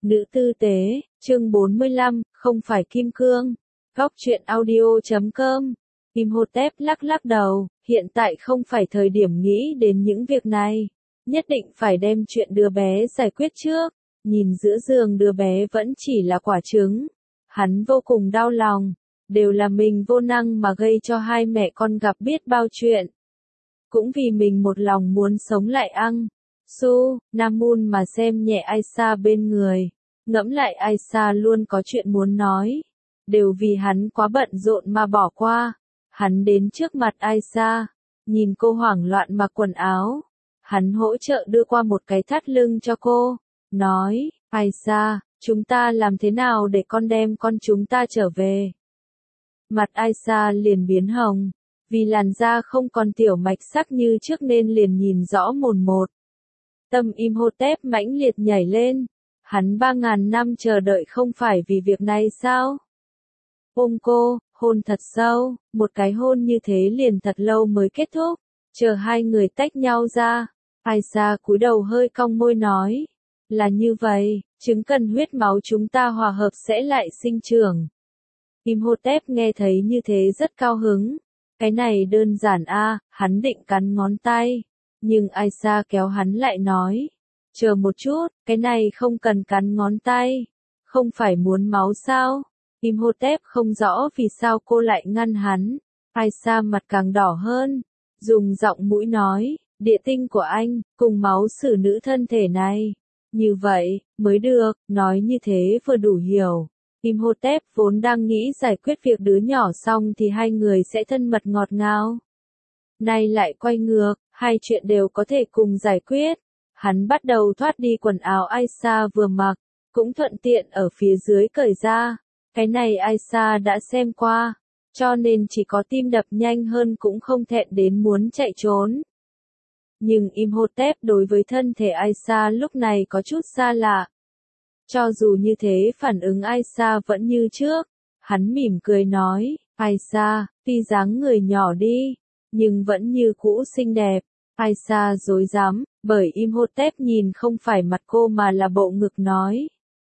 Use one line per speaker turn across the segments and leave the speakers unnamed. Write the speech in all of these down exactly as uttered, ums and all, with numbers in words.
Nữ tư tế, chương bốn mươi lăm, không phải kim cương. Góc truyện audio chấm com. Imhotep lắc lắc đầu, hiện tại không phải thời điểm nghĩ đến những việc này. Nhất định phải đem chuyện đứa bé giải quyết trước. Nhìn giữa giường đứa bé vẫn chỉ là quả trứng. Hắn vô cùng đau lòng. Đều là mình vô năng mà gây cho hai mẹ con gặp biết bao chuyện. Cũng vì mình một lòng muốn sống lại ăn. Su, Namun mà xem nhẹ Aisha bên người. Ngẫm lại Aisha luôn có chuyện muốn nói. Đều vì hắn quá bận rộn mà bỏ qua. Hắn đến trước mặt Aisha. Nhìn cô hoảng loạn mặc quần áo. Hắn hỗ trợ đưa qua một cái thắt lưng cho cô. Nói, Aisha, chúng ta làm thế nào để con đem con chúng ta trở về? Mặt Aisha liền biến hồng. Vì làn da không còn tiểu mạch sắc như trước nên liền nhìn rõ mồn một. Tâm Imhotep mãnh liệt nhảy lên. Hắn ba ngàn năm chờ đợi không phải vì việc này sao? Ôm cô, hôn thật sâu, một cái hôn như thế liền thật lâu mới kết thúc. Chờ hai người tách nhau ra, Aisha cúi đầu hơi cong môi nói. Là như vậy, trứng cần huyết máu chúng ta hòa hợp sẽ lại sinh trưởng. Imhotep nghe thấy như thế rất cao hứng. Cái này đơn giản a, hắn định cắn ngón tay. Nhưng Aisha kéo hắn lại nói. Chờ một chút, cái này không cần cắn ngón tay. Không phải muốn máu sao? Imhotep không rõ vì sao cô lại ngăn hắn. Aisha mặt càng đỏ hơn. Dùng giọng mũi nói, địa tinh của anh, cùng máu xử nữ thân thể này. Như vậy, mới được, nói như thế vừa đủ hiểu. Imhotep vốn đang nghĩ giải quyết việc đứa nhỏ xong thì hai người sẽ thân mật ngọt ngào. Nay lại quay ngược, hai chuyện đều có thể cùng giải quyết. Hắn bắt đầu thoát đi quần áo Aisha vừa mặc, cũng thuận tiện ở phía dưới cởi ra. Cái này Aisha đã xem qua, cho nên chỉ có tim đập nhanh hơn cũng không thẹn đến muốn chạy trốn. Nhưng Imhotep đối với thân thể Aisha lúc này có chút xa lạ. Cho dù như thế phản ứng Aisha vẫn như trước. Hắn mỉm cười nói, Aisha, tuy dáng người nhỏ đi, nhưng vẫn như cũ xinh đẹp. Aisha dối dám, bởi Imhotep nhìn không phải mặt cô mà là bộ ngực nói.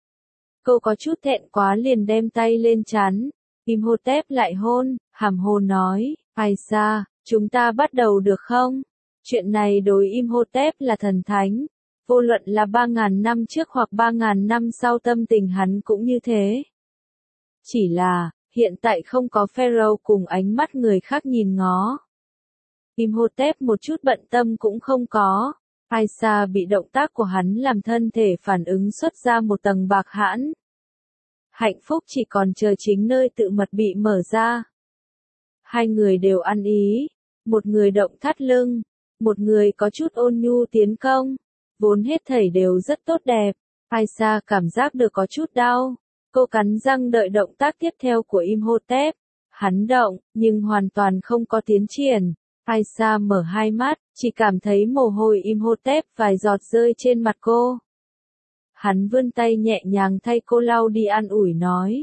Cô có chút thẹn quá liền đem tay lên trán. Imhotep lại hôn, hàm hồ nói, Aisha, chúng ta bắt đầu được không? Chuyện này đối Imhotep là thần thánh. Vô luận là ba ngàn năm trước hoặc ba ngàn năm sau tâm tình hắn cũng như thế. Chỉ là, hiện tại không có Pharaoh cùng ánh mắt người khác nhìn ngó. Imhotep một chút bận tâm cũng không có. Aisha bị động tác của hắn làm thân thể phản ứng xuất ra một tầng bạc hãn. Hạnh phúc chỉ còn chờ chính nơi tự mật bị mở ra. Hai người đều ăn ý. Một người động thắt lưng. Một người có chút ôn nhu tiến công. Vốn hết thảy đều rất tốt đẹp. Aisha cảm giác được có chút đau. Cô cắn răng đợi động tác tiếp theo của Imhotep. Hắn động, nhưng hoàn toàn không có tiến triển. Aisha mở hai mắt, chỉ cảm thấy mồ hôi Imhotep vài giọt rơi trên mặt cô. Hắn vươn tay nhẹ nhàng thay cô lau đi an ủi nói.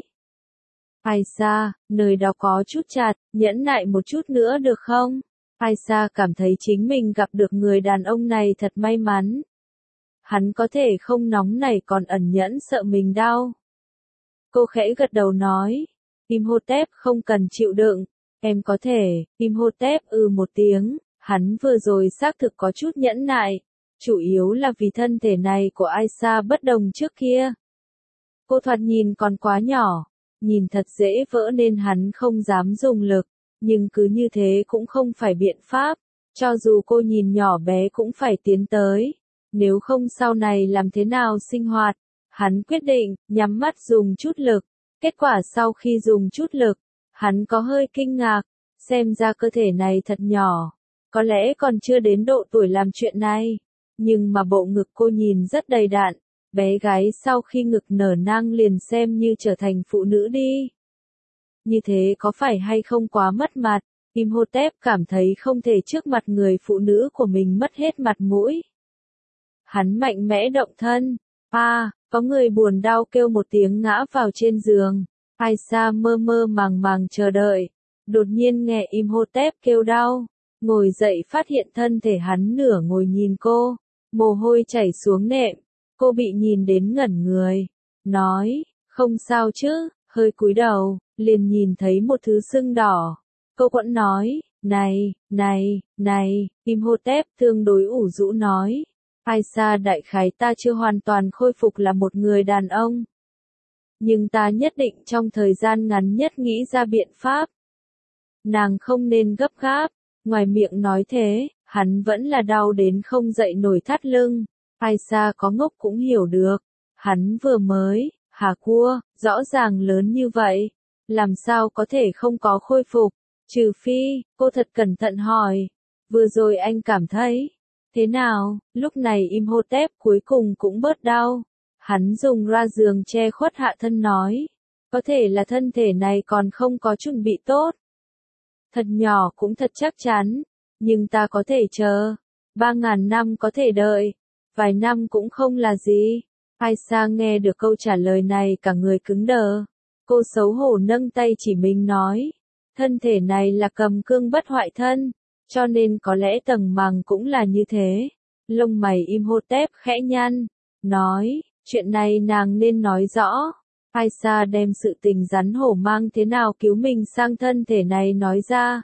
Aisha, nơi đó có chút chặt, nhẫn nại một chút nữa được không? Aisha cảm thấy chính mình gặp được người đàn ông này thật may mắn. Hắn có thể không nóng nảy còn ẩn nhẫn sợ mình đau. Cô khẽ gật đầu nói. Imhotep không cần chịu đựng. Em có thể. Imhotep ừ một tiếng. Hắn vừa rồi xác thực có chút nhẫn nại. Chủ yếu là vì thân thể này của Aisha bất đồng trước kia. Cô thoạt nhìn còn quá nhỏ. Nhìn thật dễ vỡ nên hắn không dám dùng lực. Nhưng cứ như thế cũng không phải biện pháp. Cho dù cô nhìn nhỏ bé cũng phải tiến tới. Nếu không sau này làm thế nào sinh hoạt? Hắn quyết định, nhắm mắt dùng chút lực. Kết quả sau khi dùng chút lực, hắn có hơi kinh ngạc. Xem ra cơ thể này thật nhỏ. Có lẽ còn chưa đến độ tuổi làm chuyện này. Nhưng mà bộ ngực cô nhìn rất đầy đặn. Bé gái sau khi ngực nở nang liền xem như trở thành phụ nữ đi. Như thế có phải hay không quá mất mặt? Imhotep cảm thấy không thể trước mặt người phụ nữ của mình mất hết mặt mũi. Hắn mạnh mẽ động thân. À, có người buồn đau kêu một tiếng ngã vào trên giường. Aisha mơ mơ màng màng chờ đợi. Đột nhiên nghe Imhotep kêu đau. Ngồi dậy phát hiện thân thể hắn nửa ngồi nhìn cô. Mồ hôi chảy xuống nệm. Cô bị nhìn đến ngẩn người. nói, không sao chứ, hơi cúi đầu, liền nhìn thấy một thứ sưng đỏ. Cô Quẫn nói, này, này, này, Imhotep tương đối ủ rũ nói, Aisa đại khái ta chưa hoàn toàn khôi phục là một người đàn ông. Nhưng ta nhất định trong thời gian ngắn nhất nghĩ ra biện pháp. Nàng không nên gấp gáp, ngoài miệng nói thế, hắn vẫn là đau đến không dậy nổi thắt lưng. Aisa có ngốc cũng hiểu được, hắn vừa mới, hà cua, rõ ràng lớn như vậy, làm sao có thể không có khôi phục, trừ phi, cô thật cẩn thận hỏi, vừa rồi anh cảm thấy, thế nào, lúc này Imhotep cuối cùng cũng bớt đau, hắn dùng ra giường che khuất hạ thân nói, có thể là thân thể này còn không có chuẩn bị tốt. Thật nhỏ cũng thật chắc chắn, nhưng ta có thể chờ, ba ngàn năm có thể đợi, vài năm cũng không là gì. Aisa nghe được câu trả lời này cả người cứng đờ. Cô xấu hổ nâng tay chỉ mình nói, thân thể này là cầm cương bất hoại thân, cho nên có lẽ tầng màng cũng là như thế. Lông mày Imhotep khẽ nhăn, nói, chuyện này nàng nên nói rõ. Aisa đem sự tình rắn hổ mang thế nào cứu mình sang thân thể này nói ra.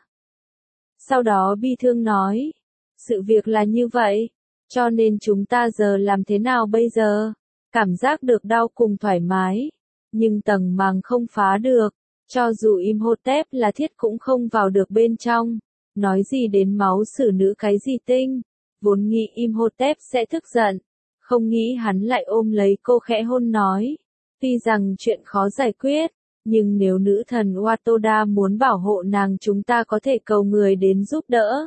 Sau đó bi thương nói, sự việc là như vậy, cho nên chúng ta giờ làm thế nào bây giờ? Cảm giác được đau cùng thoải mái, nhưng tầng màng không phá được, cho dù Imhotep là thiết cũng không vào được bên trong. Nói gì đến máu xử nữ cái gì tinh, vốn nghĩ Imhotep sẽ tức giận, không nghĩ hắn lại ôm lấy cô khẽ hôn nói. Tuy rằng chuyện khó giải quyết, nhưng nếu nữ thần Watoda muốn bảo hộ nàng chúng ta có thể cầu người đến giúp đỡ.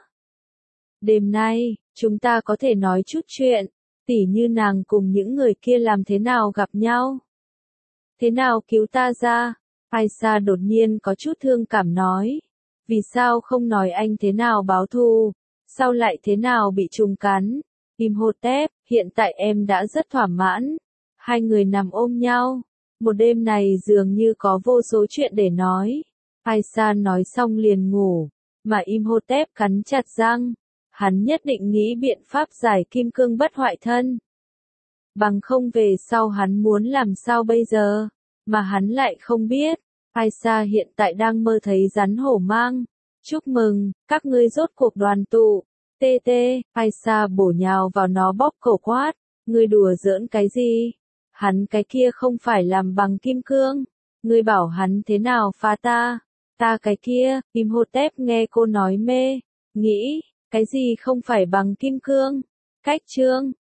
Đêm nay, chúng ta có thể nói chút chuyện, tỉ như nàng cùng những người kia làm thế nào gặp nhau. Thế nào cứu ta ra? Aisa đột nhiên có chút thương cảm nói. Vì sao không nói anh thế nào báo thù, sao lại thế nào bị trùng cắn? Imhotep, hiện tại em đã rất thỏa mãn. Hai người nằm ôm nhau. Một đêm này dường như có vô số chuyện để nói. Aisa nói xong liền ngủ, mà Imhotep cắn chặt răng. Hắn nhất định nghĩ biện pháp giải kim cương bất hoại thân. Bằng không về sau hắn muốn làm sao bây giờ, mà hắn lại không biết. Aisa hiện tại đang mơ thấy rắn hổ mang. Chúc mừng, các ngươi rốt cuộc đoàn tụ. Tê tê, Aisa bổ nhào vào nó bóp cổ quát. Ngươi đùa giỡn cái gì? Hắn cái kia không phải làm bằng kim cương. Ngươi bảo hắn thế nào phá ta? Ta cái kia, Imhotep nghe cô nói mê. Nghĩ, cái gì không phải bằng kim cương? Cách chương.